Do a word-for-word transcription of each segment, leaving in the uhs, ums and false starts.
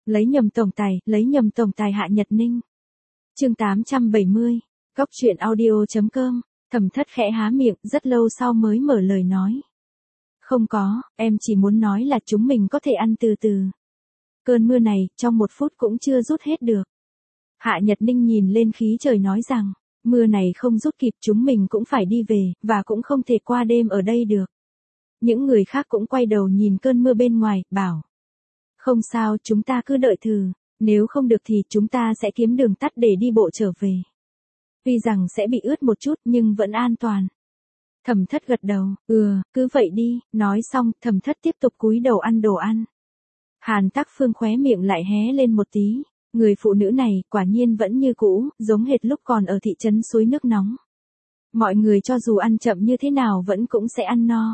Lấy nhầm tổng tài, lấy nhầm tổng tài Hạ Nhật Ninh. Chương tám trăm bảy mươi. Góc truyện audio chấm com. Thẩm Thất khẽ há miệng, rất lâu sau mới mở lời nói. Không có, em chỉ muốn nói là chúng mình có thể ăn từ từ. Cơn mưa này, trong một phút cũng chưa rút hết được. Hạ Nhật Ninh nhìn lên khí trời nói rằng, mưa này không rút kịp chúng mình cũng phải đi về, và cũng không thể qua đêm ở đây được. Những người khác cũng quay đầu nhìn cơn mưa bên ngoài, bảo. Không sao, chúng ta cứ đợi thử, nếu không được thì chúng ta sẽ kiếm đường tắt để đi bộ trở về. Tuy rằng sẽ bị ướt một chút nhưng vẫn an toàn. Thẩm Thất gật đầu, ừ, cứ vậy đi, nói xong, Thẩm Thất tiếp tục cúi đầu ăn đồ ăn. Hàn Tắc Phương khóe miệng lại hé lên một tí, người phụ nữ này quả nhiên vẫn như cũ, giống hệt lúc còn ở thị trấn suối nước nóng. Mọi người cho dù ăn chậm như thế nào vẫn cũng sẽ ăn no.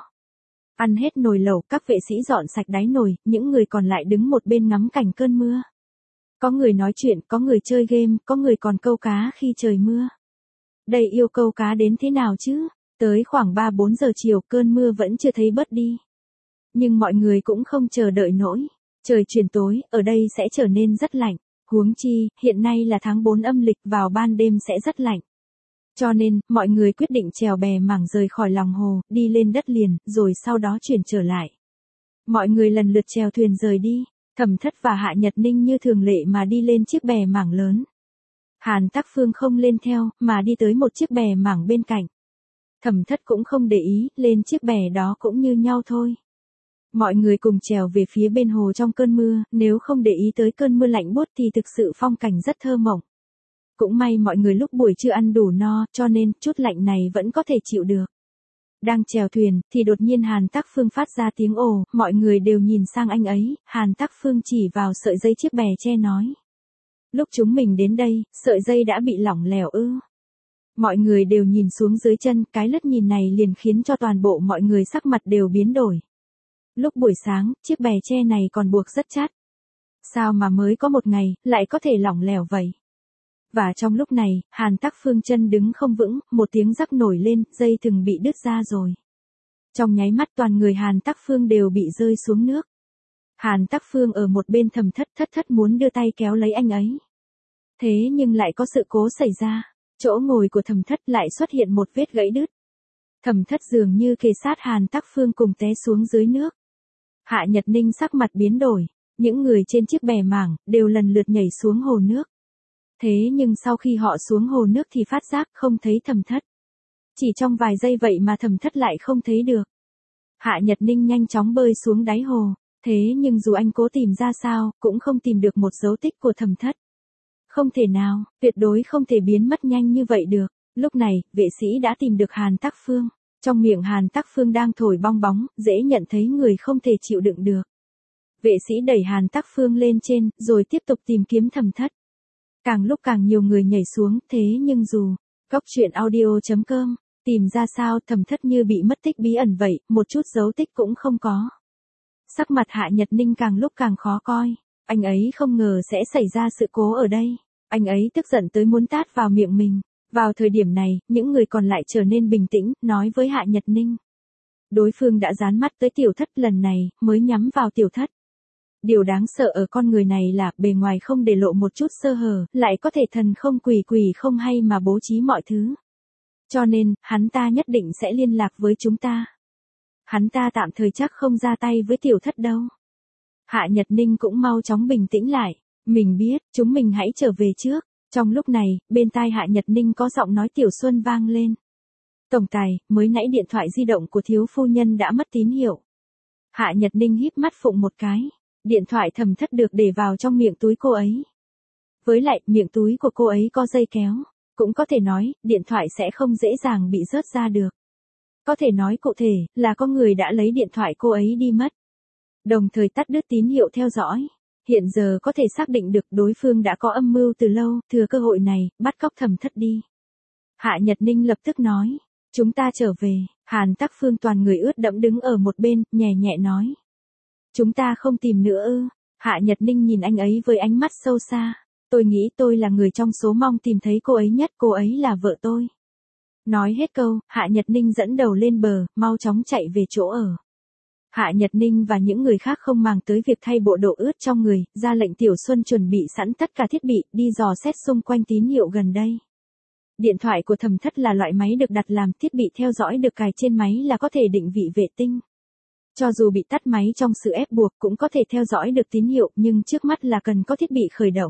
Ăn hết nồi lẩu, các vệ sĩ dọn sạch đáy nồi, những người còn lại đứng một bên ngắm cảnh cơn mưa. Có người nói chuyện, có người chơi game, có người còn câu cá khi trời mưa. Đây yêu câu cá đến thế nào chứ? Tới khoảng ba bốn giờ chiều cơn mưa vẫn chưa thấy bớt đi. Nhưng mọi người cũng không chờ đợi nổi. Trời chuyển tối, ở đây sẽ trở nên rất lạnh. Huống chi, hiện nay là tháng bốn âm lịch, vào ban đêm sẽ rất lạnh. Cho nên, mọi người quyết định chèo bè mảng rời khỏi lòng hồ, đi lên đất liền, rồi sau đó chuyển trở lại. Mọi người lần lượt chèo thuyền rời đi. Thẩm Thất và Hạ Nhật Ninh như thường lệ mà đi lên chiếc bè mảng lớn. Hàn Tắc Phương không lên theo, mà đi tới một chiếc bè mảng bên cạnh. Thẩm Thất cũng không để ý, lên chiếc bè đó cũng như nhau thôi. Mọi người cùng chèo về phía bên hồ trong cơn mưa, nếu không để ý tới cơn mưa lạnh buốt thì thực sự phong cảnh rất thơ mộng. Cũng may mọi người lúc buổi trưa ăn đủ no, cho nên chút lạnh này vẫn có thể chịu được. Đang chèo thuyền, thì đột nhiên Hàn Tắc Phương phát ra tiếng ồ, mọi người đều nhìn sang anh ấy, Hàn Tắc Phương chỉ vào sợi dây chiếc bè che nói. Lúc chúng mình đến đây, sợi dây đã bị lỏng lẻo ư. Mọi người đều nhìn xuống dưới chân, cái lướt nhìn này liền khiến cho toàn bộ mọi người sắc mặt đều biến đổi. Lúc buổi sáng, chiếc bè tre này còn buộc rất chặt. Sao mà mới có một ngày, lại có thể lỏng lẻo vậy? Và trong lúc này, Hàn Tắc Phương chân đứng không vững, một tiếng rắc nổi lên, dây thừng bị đứt ra rồi. Trong nháy mắt toàn người Hàn Tắc Phương đều bị rơi xuống nước. Hàn Tắc Phương ở một bên Thẩm Thất thất thất muốn đưa tay kéo lấy anh ấy. Thế nhưng lại có sự cố xảy ra, chỗ ngồi của Thẩm Thất lại xuất hiện một vết gãy đứt. Thẩm Thất dường như kề sát Hàn Tắc Phương cùng té xuống dưới nước. Hạ Nhật Ninh sắc mặt biến đổi, những người trên chiếc bè mảng đều lần lượt nhảy xuống hồ nước. Thế nhưng sau khi họ xuống hồ nước thì phát giác không thấy Thẩm Thất. Chỉ trong vài giây vậy mà Thẩm Thất lại không thấy được. Hạ Nhật Ninh nhanh chóng bơi xuống đáy hồ, thế nhưng dù anh cố tìm ra sao, cũng không tìm được một dấu tích của Thẩm Thất. Không thể nào, tuyệt đối không thể biến mất nhanh như vậy được. Lúc này, vệ sĩ đã tìm được Hàn Tắc Phương. Trong miệng Hàn Tắc Phương đang thổi bong bóng, dễ nhận thấy người không thể chịu đựng được. Vệ sĩ đẩy Hàn Tắc Phương lên trên, rồi tiếp tục tìm kiếm Thẩm Thất. Càng lúc càng nhiều người nhảy xuống, thế nhưng dù góc truyện audio chấm com tìm ra sao Thẩm Thất như bị mất tích bí ẩn vậy, một chút dấu tích cũng không có. Sắc mặt Hạ Nhật Ninh càng lúc càng khó coi, anh ấy không ngờ sẽ xảy ra sự cố ở đây. Anh ấy tức giận tới muốn tát vào miệng mình. Vào thời điểm này, những người còn lại trở nên bình tĩnh, nói với Hạ Nhật Ninh. Đối phương đã dán mắt tới Tiểu Thất lần này, mới nhắm vào Tiểu Thất. Điều đáng sợ ở con người này là, bề ngoài không để lộ một chút sơ hở, lại có thể thần không quỷ quỷ không hay mà bố trí mọi thứ. Cho nên, hắn ta nhất định sẽ liên lạc với chúng ta. Hắn ta tạm thời chắc không ra tay với Tiểu Thất đâu. Hạ Nhật Ninh cũng mau chóng bình tĩnh lại. Mình biết, chúng mình hãy trở về trước. Trong lúc này, bên tai Hạ Nhật Ninh có giọng nói Tiểu Xuân vang lên. Tổng tài, mới nãy điện thoại di động của thiếu phu nhân đã mất tín hiệu. Hạ Nhật Ninh híp mắt phụng một cái. Điện thoại Thẩm Thất được để vào trong miệng túi cô ấy. Với lại, miệng túi của cô ấy có dây kéo. Cũng có thể nói, điện thoại sẽ không dễ dàng bị rớt ra được. Có thể nói cụ thể, là có người đã lấy điện thoại cô ấy đi mất. Đồng thời tắt đứt tín hiệu theo dõi. Hiện giờ có thể xác định được đối phương đã có âm mưu từ lâu, thừa cơ hội này, bắt cóc Thẩm Thất đi. Hạ Nhật Ninh lập tức nói, chúng ta trở về. Hàn Tắc Phương toàn người ướt đẫm đứng ở một bên, nhẹ nhẹ nói. Chúng ta không tìm nữa ư? Hạ Nhật Ninh nhìn anh ấy với ánh mắt sâu xa. Tôi nghĩ tôi là người trong số mong tìm thấy cô ấy nhất, cô ấy là vợ tôi. Nói hết câu, Hạ Nhật Ninh dẫn đầu lên bờ, mau chóng chạy về chỗ ở. Hạ Nhật Ninh và những người khác không màng tới việc thay bộ đồ ướt trong người, ra lệnh Tiểu Xuân chuẩn bị sẵn tất cả thiết bị, đi dò xét xung quanh tín hiệu gần đây. Điện thoại của Thẩm Thất là loại máy được đặt làm thiết bị theo dõi được cài trên máy là có thể định vị vệ tinh. Cho dù bị tắt máy trong sự ép buộc cũng có thể theo dõi được tín hiệu, nhưng trước mắt là cần có thiết bị khởi động.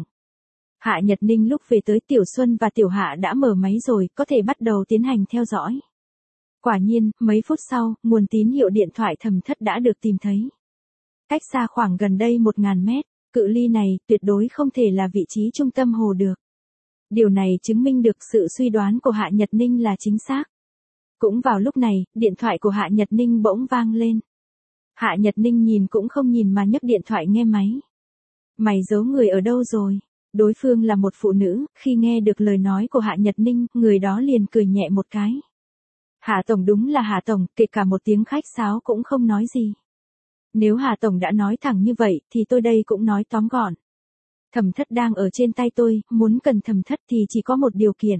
Hạ Nhật Ninh lúc về tới Tiểu Xuân và Tiểu Hạ đã mở máy rồi, có thể bắt đầu tiến hành theo dõi. Quả nhiên, mấy phút sau, nguồn tín hiệu điện thoại Thẩm Thất đã được tìm thấy. Cách xa khoảng gần đây một nghìn mét, cự ly này tuyệt đối không thể là vị trí trung tâm hồ được. Điều này chứng minh được sự suy đoán của Hạ Nhật Ninh là chính xác. Cũng vào lúc này, điện thoại của Hạ Nhật Ninh bỗng vang lên. Hạ Nhật Ninh nhìn cũng không nhìn mà nhấc điện thoại nghe máy. Mày giấu người ở đâu rồi? Đối phương là một phụ nữ, khi nghe được lời nói của Hạ Nhật Ninh, người đó liền cười nhẹ một cái. Hạ Tổng đúng là Hạ Tổng, kể cả một tiếng khách sáo cũng không nói gì. Nếu Hạ Tổng đã nói thẳng như vậy, thì tôi đây cũng nói tóm gọn. Thẩm Thất đang ở trên tay tôi, muốn cần Thẩm Thất thì chỉ có một điều kiện.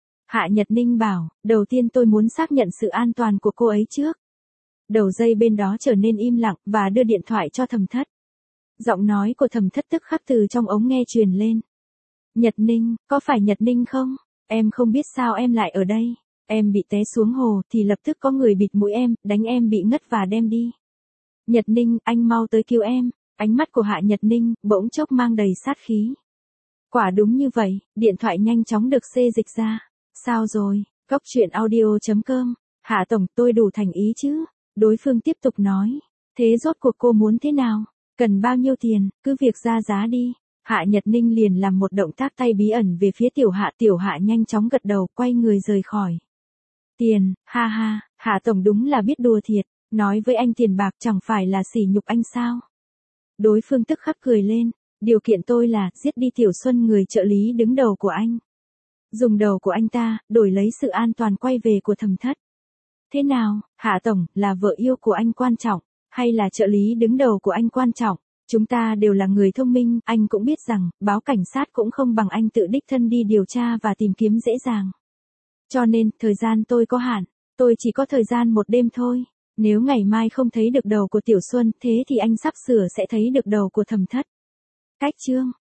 Hạ Nhật Ninh bảo, đầu tiên tôi muốn xác nhận sự an toàn của cô ấy trước. Đầu dây bên đó trở nên im lặng và đưa điện thoại cho Thẩm Thất. Giọng nói của Thẩm Thất tức khắc từ trong ống nghe truyền lên. Nhật Ninh, có phải Nhật Ninh không? Em không biết sao em lại ở đây. Em bị té xuống hồ thì lập tức có người bịt mũi em, đánh em bị ngất và đem đi. Nhật Ninh, anh mau tới cứu em. Ánh mắt của Hạ Nhật Ninh bỗng chốc mang đầy sát khí. Quả đúng như vậy, điện thoại nhanh chóng được xê dịch ra. Sao rồi? Cốc truyện audio chấm com. Hạ Tổng, tôi đủ thành ý chứ? Đối phương tiếp tục nói. Thế rốt cuộc cô muốn thế nào? Cần bao nhiêu tiền? Cứ việc ra giá đi. Hạ Nhật Ninh liền làm một động tác tay bí ẩn về phía Tiểu Hạ. Tiểu Hạ nhanh chóng gật đầu, quay người rời khỏi. Tiền, ha ha, Hạ Tổng đúng là biết đùa thiệt. Nói với anh tiền bạc chẳng phải là sỉ nhục anh sao? Đối phương tức khắc cười lên. Điều kiện tôi là giết đi Tiểu Xuân, người trợ lý đứng đầu của anh. Dùng đầu của anh ta, đổi lấy sự an toàn quay về của Thẩm Thất. Thế nào, Hạ Tổng, là vợ yêu của anh quan trọng, hay là trợ lý đứng đầu của anh quan trọng? Chúng ta đều là người thông minh, anh cũng biết rằng, báo cảnh sát cũng không bằng anh tự đích thân đi điều tra và tìm kiếm dễ dàng. Cho nên, thời gian tôi có hạn, tôi chỉ có thời gian một đêm thôi. Nếu ngày mai không thấy được đầu của Tiểu Xuân, thế thì anh sắp sửa sẽ thấy được đầu của Thẩm Thất. Cách chương